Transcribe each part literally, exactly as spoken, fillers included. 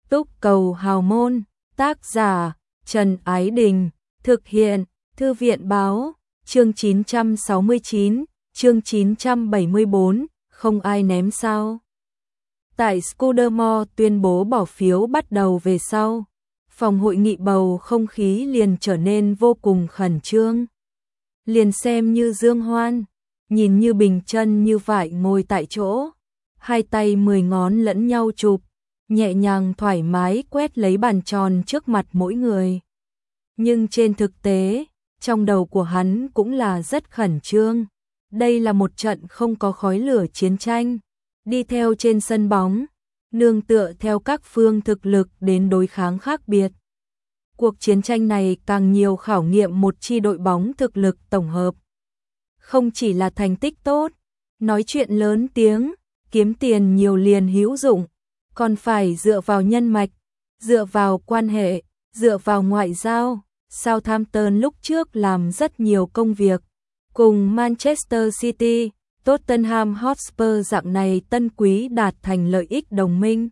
Túc Cầu Hào Môn, tác giả Trần Ái Đình, thực hiện Thư viện Báo, chương chín trăm sáu mươi chín, chương chín trăm bảy mươi bốn, không ai ném sao. Tại Scudamore tuyên bố bỏ phiếu bắt đầu về sau, phòng hội nghị bầu không khí liền trở nên vô cùng khẩn trương. Liền xem như Dương Hoan, nhìn như bình chân như vại ngồi tại chỗ, hai tay mười ngón lẫn nhau chụp, nhẹ nhàng thoải mái quét lấy bàn tròn trước mặt mỗi người. Nhưng trên thực tế, trong đầu của hắn cũng là rất khẩn trương. Đây là một trận không có khói lửa chiến tranh, đi theo trên sân bóng, nương tựa theo các phương thực lực đến đối kháng khác biệt. Cuộc chiến tranh này càng nhiều khảo nghiệm một chi đội bóng thực lực tổng hợp. Không chỉ là thành tích tốt, nói chuyện lớn tiếng, kiếm tiền nhiều liền hữu dụng, còn phải dựa vào nhân mạch, dựa vào quan hệ, dựa vào ngoại giao. Southampton lúc trước làm rất nhiều công việc, cùng Manchester City, Tottenham Hotspur dạng này tân quý đạt thành lợi ích đồng minh.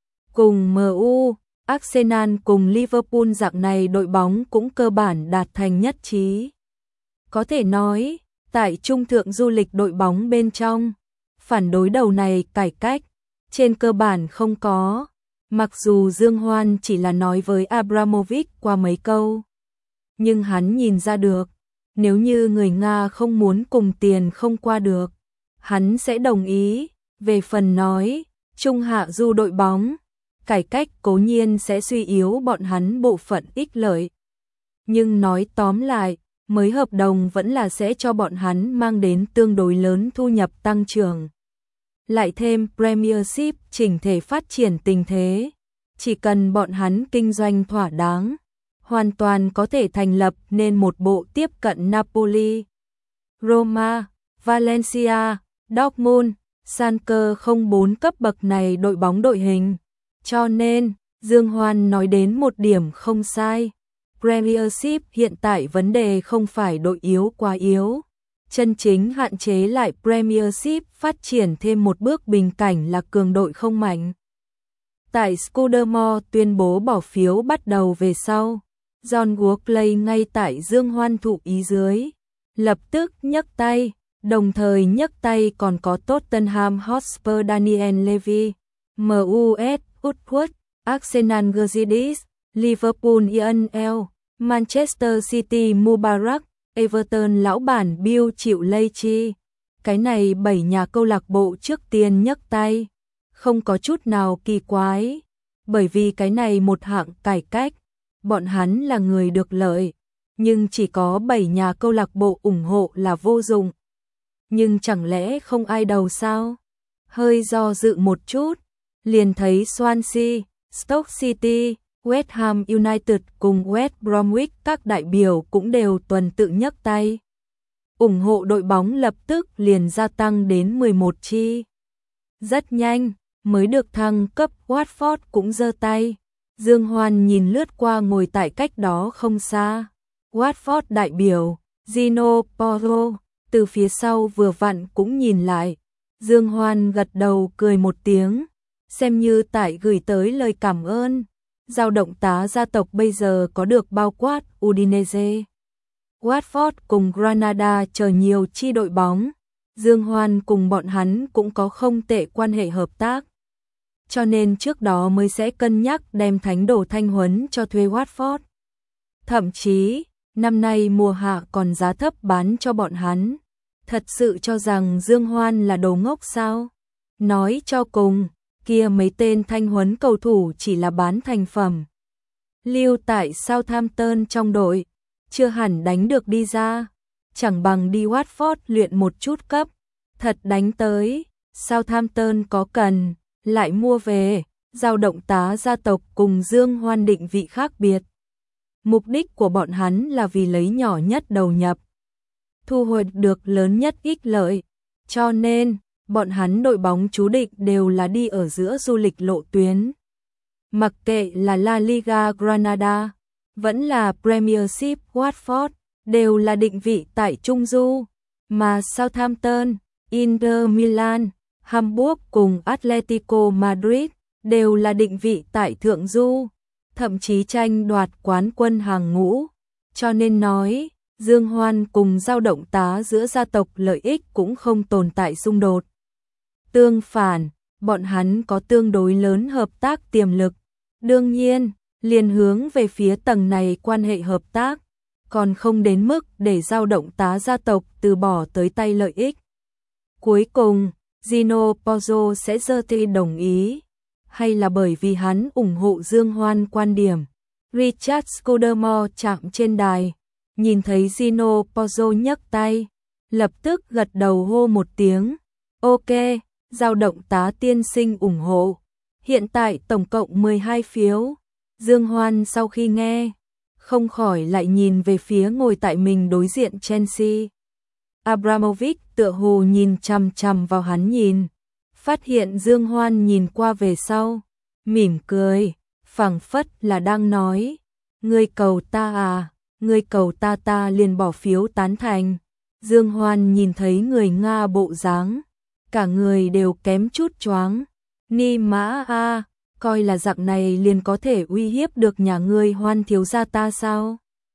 Cùng em u, Arsenal cùng Liverpool dạng này đội bóng cũng cơ bản đạt thành nhất trí. Có thể nói, tại trung thượng du lịch đội bóng bên trong, phản đối đầu này cải cách, trên cơ bản không có, mặc dù Dương Hoan chỉ là nói với Abramovich qua mấy câu. Nhưng hắn nhìn ra được, nếu như người Nga không muốn cùng tiền không qua được, hắn sẽ đồng ý. Về phần nói, trung hạ du đội bóng, cải cách cố nhiên sẽ suy yếu bọn hắn bộ phận ích lợi. Nhưng nói tóm lại, mới hợp đồng vẫn là sẽ cho bọn hắn mang đến tương đối lớn thu nhập tăng trưởng. Lại thêm Premiership chỉnh thể phát triển tình thế, chỉ cần bọn hắn kinh doanh thỏa đáng, hoàn toàn có thể thành lập nên một bộ tiếp cận Napoli, Roma, Valencia, Dortmund, Schalke không bốn cấp bậc này đội bóng đội hình. Cho nên, Dương Hoan nói đến một điểm không sai. Premiership hiện tại vấn đề không phải đội yếu quá yếu. Chân chính hạn chế lại Premiership phát triển thêm một bước bình cảnh là cường đội không mạnh. Tại Scudamore tuyên bố bỏ phiếu bắt đầu về sau, John Walkley ngay tại Dương Hoan thụ ý dưới, lập tức nhấc tay, đồng thời nhấc tay còn có Tottenham Hotspur Daniel Levy, em u ét Woodward, Arsenal Gazidis, Liverpool Ian L, Manchester City Mubarak, Everton lão bản Bill chịu lây chi. Cái này bảy nhà câu lạc bộ trước tiên nhấc tay, không có chút nào kỳ quái, bởi vì cái này một hạng cải cách, bọn hắn là người được lợi, nhưng chỉ có bảy nhà câu lạc bộ ủng hộ là vô dụng. Nhưng chẳng lẽ không ai đầu sao? Hơi do dự một chút, liền thấy Swansea, Stoke City, West Ham United cùng West Bromwich các đại biểu cũng đều tuần tự nhấc tay. Ủng hộ đội bóng lập tức liền gia tăng đến mười một chi. Rất nhanh, mới được thăng cấp Watford cũng giơ tay. Dương Hoan nhìn lướt qua ngồi tại cách đó không xa. Watford đại biểu, Gino Porro, từ phía sau vừa vặn cũng nhìn lại. Dương Hoan gật đầu cười một tiếng, xem như tại gửi tới lời cảm ơn. Dao động tá gia tộc bây giờ có được bao quát Udinese, Watford cùng Granada chờ nhiều chi đội bóng. Dương Hoan cùng bọn hắn cũng có không tệ quan hệ hợp tác. Cho nên trước đó mới sẽ cân nhắc đem thánh đồ Thanh Huấn cho thuê Watford. Thậm chí, năm nay mùa hạ còn giá thấp bán cho bọn hắn. Thật sự cho rằng Dương Hoan là đồ ngốc sao? Nói cho cùng, kia mấy tên Thanh Huấn cầu thủ chỉ là bán thành phẩm. Lưu tại Southampton trong đội, chưa hẳn đánh được đi ra. Chẳng bằng đi Watford luyện một chút cấp. Thật đánh tới, Southampton có cần, lại mua về. Dao động tá gia tộc cùng Dương Hoan định vị khác biệt. Mục đích của bọn hắn là vì lấy nhỏ nhất đầu nhập, thu hoạch được lớn nhất ích lợi. Cho nên, bọn hắn đội bóng chú định đều là đi ở giữa du lịch lộ tuyến. Mặc kệ là La Liga Granada, vẫn là Premiership Watford, đều là định vị tại Trung Du, mà Southampton, Inter Milan, Hamburg cùng Atletico Madrid đều là định vị tại thượng du, thậm chí tranh đoạt quán quân hàng ngũ, cho nên nói, Dương Hoan cùng Dao Động Tá giữa gia tộc lợi ích cũng không tồn tại xung đột. Tương phản, bọn hắn có tương đối lớn hợp tác tiềm lực. Đương nhiên, liền hướng về phía tầng này quan hệ hợp tác, còn không đến mức để Dao Động Tá gia tộc từ bỏ tới tay lợi ích. Cuối cùng, Gino Pozzo sẽ giơ tay đồng ý, hay là bởi vì hắn ủng hộ Dương Hoan quan điểm. Richard Scudamore chạm trên đài, nhìn thấy Gino Pozzo nhấc tay, lập tức gật đầu hô một tiếng. Ok, Dao Động Tá tiên sinh ủng hộ. Hiện tại tổng cộng mười hai phiếu. Dương Hoan sau khi nghe, không khỏi lại nhìn về phía ngồi tại mình đối diện Chelsea. Abramovich tựa hồ nhìn chằm chằm vào hắn nhìn, phát hiện Dương Hoan nhìn qua về sau, mỉm cười, phảng phất là đang nói, ngươi cầu ta à, ngươi cầu ta ta liền bỏ phiếu tán thành. Dương Hoan nhìn thấy người Nga bộ dáng, cả người đều kém chút choáng. Ni mã a, coi là dạng này liền có thể uy hiếp được nhà ngươi Hoan thiếu gia ta sao?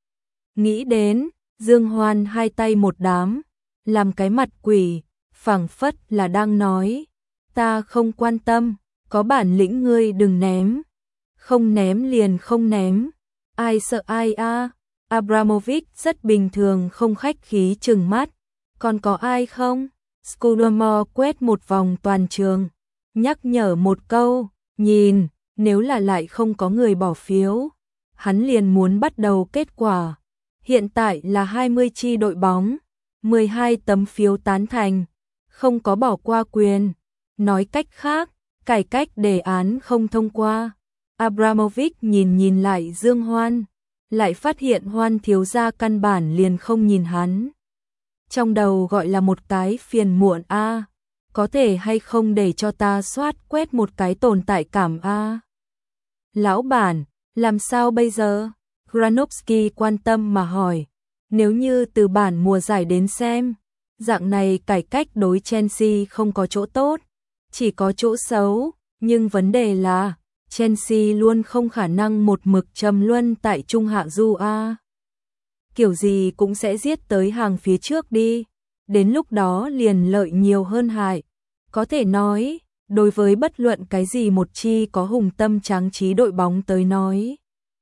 Nghĩ đến, Dương Hoan hai tay một đám, làm cái mặt quỷ, phảng phất là đang nói, ta không quan tâm, có bản lĩnh ngươi đừng ném, không ném liền không ném, ai sợ ai a? Abramovich rất bình thường không khách khí trừng mắt, còn có ai không? Scudamore quét một vòng toàn trường, nhắc nhở một câu, nhìn, nếu là lại không có người bỏ phiếu, hắn liền muốn bắt đầu kết quả. Hiện tại là hai mươi chi đội bóng, mười hai tấm phiếu tán thành, không có bỏ qua quyền. Nói cách khác, cải cách đề án không thông qua. Abramovich nhìn nhìn lại Dương Hoan, lại phát hiện Hoan thiếu gia căn bản liền không nhìn hắn. Trong đầu gọi là một cái phiền muộn a, à, có thể hay không để cho ta soát quét một cái tồn tại cảm a. À. Lão bản, làm sao bây giờ? Granovsky quan tâm mà hỏi, nếu như từ bản mùa giải đến xem, dạng này cải cách đối Chelsea không có chỗ tốt, chỉ có chỗ xấu, nhưng vấn đề là Chelsea luôn không khả năng một mực trầm luân tại trung hạ du a. Kiểu gì cũng sẽ giết tới hàng phía trước đi, đến lúc đó liền lợi nhiều hơn hại. Có thể nói, đối với bất luận cái gì một chi có hùng tâm tráng trí đội bóng tới nói,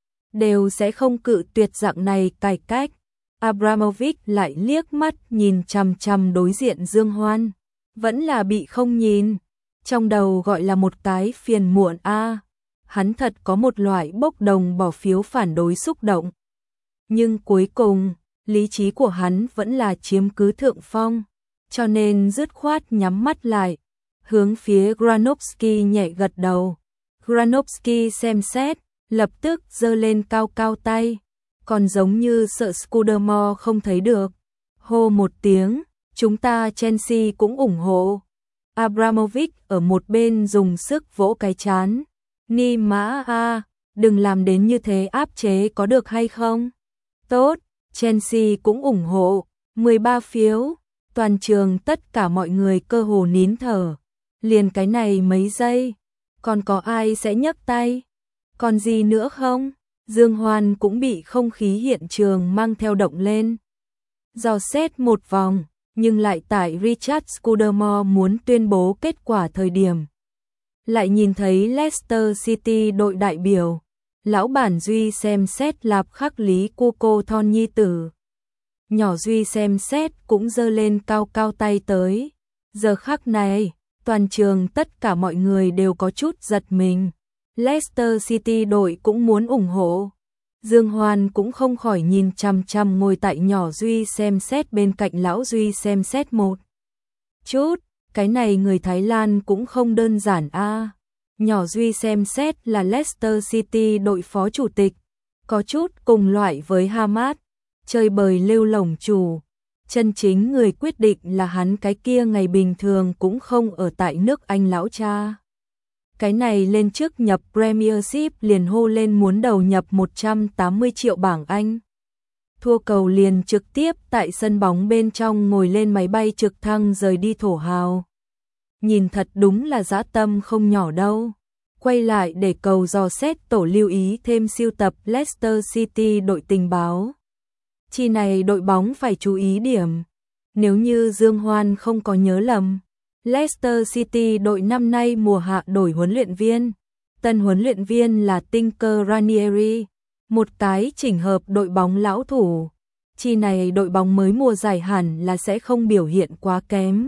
đều sẽ không cự tuyệt dạng này cải cách. Abramovich lại liếc mắt nhìn chằm chằm đối diện Dương Hoan, vẫn là bị không nhìn, trong đầu gọi là một cái phiền muộn a. À. Hắn thật có một loại bốc đồng bỏ phiếu phản đối xúc động. Nhưng cuối cùng, lý trí của hắn vẫn là chiếm cứ thượng phong, cho nên dứt khoát nhắm mắt lại, hướng phía Granovsky nhẹ gật đầu. Granovsky xem xét, lập tức giơ lên cao cao tay, còn giống như sợ Scudamore không thấy được. Hô một tiếng, chúng ta Chelsea cũng ủng hộ. Abramovich ở một bên dùng sức vỗ cái chán. Ni mã a, đừng làm đến như thế áp chế có được hay không? Tốt, Chelsea cũng ủng hộ, mười ba phiếu, toàn trường tất cả mọi người cơ hồ nín thở. Liền cái này mấy giây, còn có ai sẽ nhấc tay? Còn gì nữa không? Dương Hoan cũng bị không khí hiện trường mang theo động lên. Dò xét một vòng, nhưng lại tại Richard Scudamore muốn tuyên bố kết quả thời điểm. Lại nhìn thấy Leicester City đội đại biểu, lão bản Duy xem xét lạp khắc Lý cô cô thon nhi tử. Nhỏ Duy xem xét cũng giơ lên cao cao tay tới. Giờ khắc này, toàn trường tất cả mọi người đều có chút giật mình. Leicester City đội cũng muốn ủng hộ. Dương Hoan cũng không khỏi nhìn chằm chằm ngồi tại nhỏ Duy xem xét bên cạnh lão Duy xem xét một chút. Cái này người Thái Lan cũng không đơn giản a. À. Nhỏ Duy xem xét là Leicester City đội phó chủ tịch, có chút cùng loại với Hamad, chơi bời lêu lổng chủ. Chân chính người quyết định là hắn, cái kia ngày bình thường cũng không ở tại nước Anh lão cha. Cái này lên trước nhập Premiership liền hô lên muốn đầu nhập một trăm tám mươi triệu bảng Anh. Thua cầu liền trực tiếp tại sân bóng bên trong ngồi lên máy bay trực thăng rời đi thổ hào. Nhìn thật đúng là dã tâm không nhỏ đâu. quay lại để cầu dò xét tổ lưu ý thêm sưu tập Leicester City đội tình báo. Chi này đội bóng phải chú ý điểm. Nếu như Dương Hoan không có nhớ lầm, Leicester City đội năm nay mùa hạ đổi huấn luyện viên. Tân huấn luyện viên là Tinker Ranieri, một cái chỉnh hợp đội bóng lão thủ. Chi này đội bóng mới mùa giải hẳn là sẽ không biểu hiện quá kém.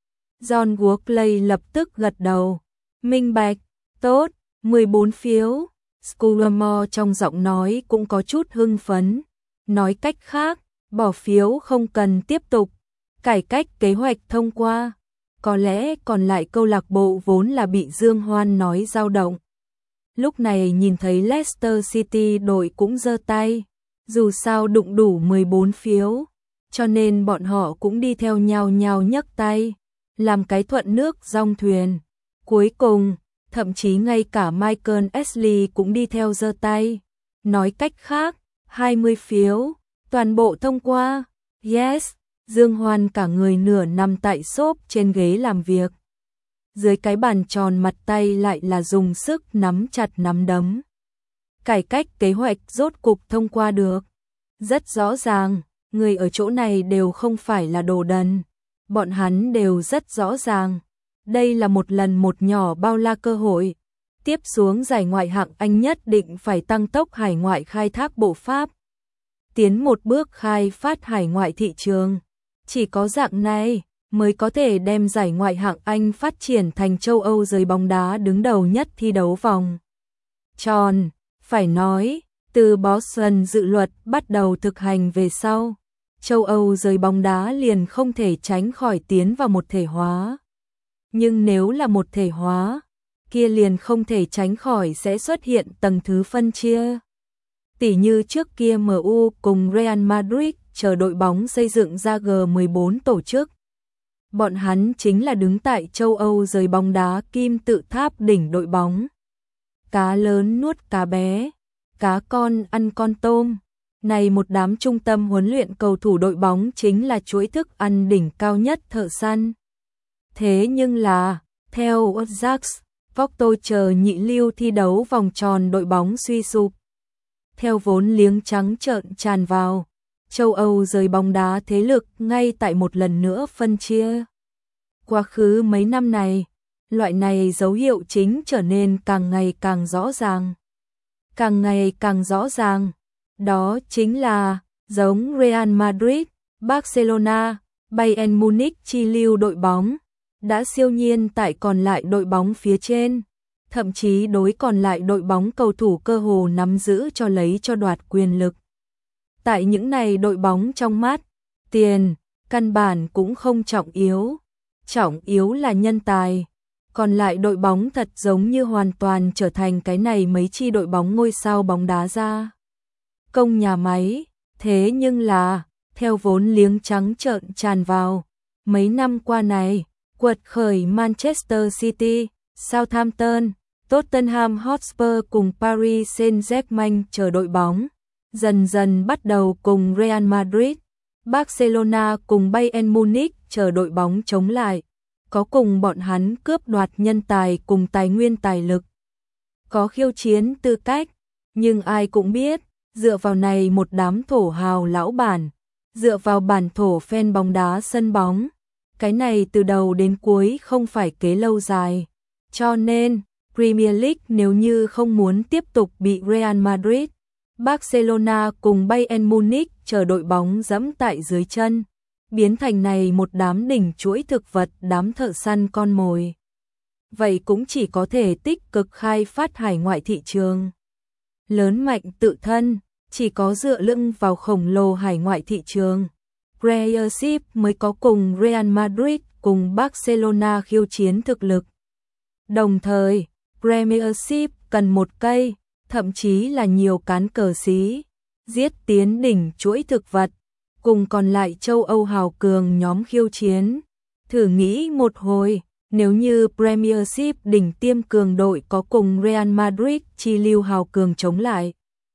John Walkley lập tức gật đầu. Minh bạch, tốt, mười bốn phiếu. Scudamore trong giọng nói cũng có chút hưng phấn. Nói cách khác, bỏ phiếu không cần tiếp tục. Cải cách kế hoạch thông qua. Có lẽ còn lại câu lạc bộ vốn là bị Dương Hoan nói dao động. Lúc này nhìn thấy Leicester City đội cũng giơ tay. Dù sao đụng đủ mười bốn phiếu, cho nên bọn họ cũng đi theo nhau nhau nhấc tay, làm cái thuận nước dong thuyền. Cuối cùng, thậm chí ngay cả Michael Ashley cũng đi theo giơ tay. Nói cách khác, hai mươi phiếu, toàn bộ thông qua. Yes, Dương Hoan cả người nửa nằm tại xốp trên ghế làm việc. Dưới cái bàn tròn mặt tay lại là dùng sức nắm chặt nắm đấm. Cải cách kế hoạch rốt cục thông qua được. Rất rõ ràng, người ở chỗ này đều không phải là đồ đần. Bọn hắn đều rất rõ ràng. Đây là một lần một nhỏ bao la cơ hội. Tiếp xuống giải ngoại hạng Anh nhất định phải tăng tốc hải ngoại khai thác bộ pháp. Tiến một bước khai phát hải ngoại thị trường. Chỉ có dạng này mới có thể đem giải ngoại hạng Anh phát triển thành châu Âu giới bóng đá đứng đầu nhất thi đấu vòng tròn. Phải nói, từ Boston dự luật bắt đầu thực hành về sau, châu Âu giới bóng đá liền không thể tránh khỏi tiến vào một thể hóa. Nhưng nếu là một thể hóa, kia liền không thể tránh khỏi sẽ xuất hiện tầng thứ phân chia. Tỉ như trước kia em u cùng Real Madrid chờ đội bóng xây dựng ra G mười bốn tổ chức. Bọn hắn chính là đứng tại châu Âu giới bóng đá kim tự tháp đỉnh đội bóng. Cá lớn nuốt cá bé, cá con ăn con tôm. Này một đám trung tâm huấn luyện cầu thủ đội bóng chính là chuỗi thức ăn đỉnh cao nhất thợ săn. Thế nhưng là, theo Ajax, Porto chờ nhị lưu thi đấu vòng tròn đội bóng suy sụp. Theo vốn liếng trắng trợn tràn vào, châu Âu giới bóng đá thế lực ngay tại một lần nữa phân chia. Quá khứ mấy năm này, loại này dấu hiệu chính trở nên càng ngày càng rõ ràng. Càng ngày càng rõ ràng, đó chính là giống Real Madrid, Barcelona, Bayern Munich chi lưu đội bóng, đã siêu nhiên tại còn lại đội bóng phía trên, thậm chí đối còn lại đội bóng cầu thủ cơ hồ nắm giữ cho lấy cho đoạt quyền lực. Tại những này đội bóng trong mắt, tiền, căn bản cũng không trọng yếu, trọng yếu là nhân tài. Còn lại đội bóng thật giống như hoàn toàn trở thành cái này mấy chi đội bóng ngôi sao bóng đá ra công nhà máy. Thế nhưng là, theo vốn liếng trắng trợn tràn vào, mấy năm qua này, quật khởi Manchester City, Southampton, Tottenham Hotspur cùng Paris Saint-Germain chờ đội bóng, dần dần bắt đầu cùng Real Madrid, Barcelona cùng Bayern Munich chờ đội bóng chống lại. Có cùng bọn hắn cướp đoạt nhân tài cùng tài nguyên tài lực. Có khiêu chiến tư cách, nhưng ai cũng biết, dựa vào này một đám thổ hào lão bản, dựa vào bản thổ fan bóng đá sân bóng, cái này từ đầu đến cuối không phải kế lâu dài. Cho nên, Premier League nếu như không muốn tiếp tục bị Real Madrid, Barcelona cùng Bayern Munich chờ đội bóng dẫm tại dưới chân, biến thành này một đám đỉnh chuỗi thực vật, đám thợ săn con mồi. Vậy cũng chỉ có thể tích cực khai phát hải ngoại thị trường. Lớn mạnh tự thân, chỉ có dựa lưng vào khổng lồ hải ngoại thị trường, Premiership mới có cùng Real Madrid cùng Barcelona khiêu chiến thực lực. Đồng thời, Premiership cần một cây, thậm chí là nhiều cán cờ xí, giết tiến đỉnh chuỗi thực vật, cùng còn lại châu Âu hào cường nhóm khiêu chiến. Thử nghĩ một hồi, nếu như Premiership đỉnh tiêm cường đội có cùng Real Madrid chi lưu hào cường chống lại,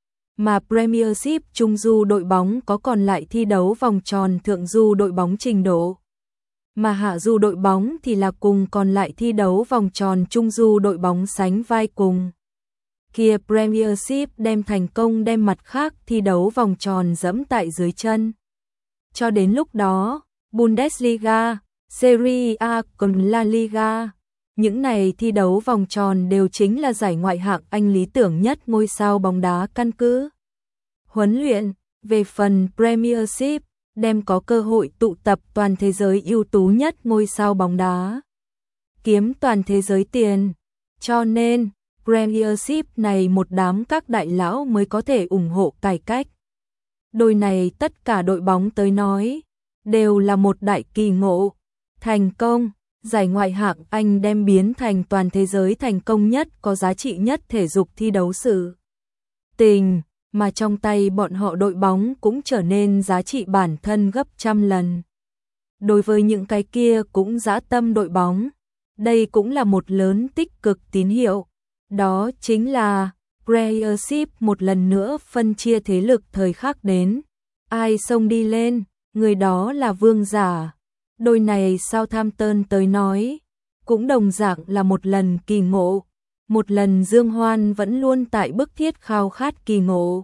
mà Premiership trung du đội bóng có còn lại thi đấu vòng tròn thượng du đội bóng trình độ. mà hạ du đội bóng thì là cùng còn lại thi đấu vòng tròn trung du đội bóng sánh vai cùng. Kia Premiership đem thành công đem mặt khác thi đấu vòng tròn dẫm tại dưới chân. Cho đến lúc đó, Bundesliga, Serie A còn La Liga, những này thi đấu vòng tròn đều chính là giải ngoại hạng Anh lý tưởng nhất ngôi sao bóng đá căn cứ huấn luyện. Về phần Premiership, đem có cơ hội tụ tập toàn thế giới ưu tú nhất ngôi sao bóng đá, kiếm toàn thế giới tiền. Cho nên, Premiership này một đám các đại lão mới có thể ủng hộ cải cách. Đôi này tất cả đội bóng tới nói, đều là một đại kỳ ngộ. Thành công, giải ngoại hạng Anh đem biến thành toàn thế giới thành công nhất có giá trị nhất thể dục thi đấu sự tình, mà trong tay bọn họ đội bóng cũng trở nên giá trị bản thân gấp trăm lần. Đối với những cái kia cũng dã tâm đội bóng, đây cũng là một lớn tích cực tín hiệu. Đó chính là Premiership một lần nữa phân chia thế lực thời khắc đến. Ai xông đi lên, người đó là vương giả. Đôi này Southampton tới nói, cũng đồng dạng là một lần kỳ ngộ. Một lần Dương Hoan vẫn luôn tại bức thiết khao khát kỳ ngộ.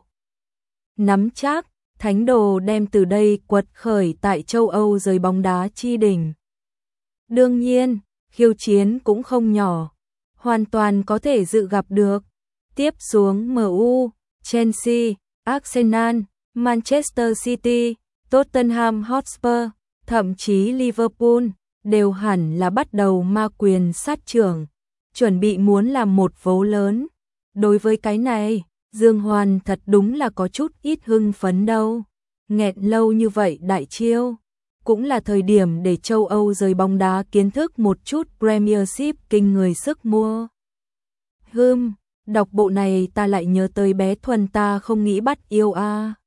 Nắm chắc, thánh đồ đem từ đây quật khởi tại châu Âu giới bóng đá chi đỉnh. Đương nhiên, khiêu chiến cũng không nhỏ, hoàn toàn có thể dự gặp được. Tiếp xuống em u, Chelsea, Arsenal, Manchester City, Tottenham Hotspur, thậm chí Liverpool, đều hẳn là bắt đầu ma quyền sát trưởng, chuẩn bị muốn làm một vố lớn. Đối với cái này, Dương Hoan thật đúng là có chút ít hưng phấn đâu. Nghẹn lâu như vậy đại chiêu, cũng là thời điểm để châu Âu giới bóng đá kiến thức một chút Premiership kinh người sức mua. Hừm, đọc bộ này ta lại nhớ tới bé Thuần ta không nghĩ bắt yêu a. À.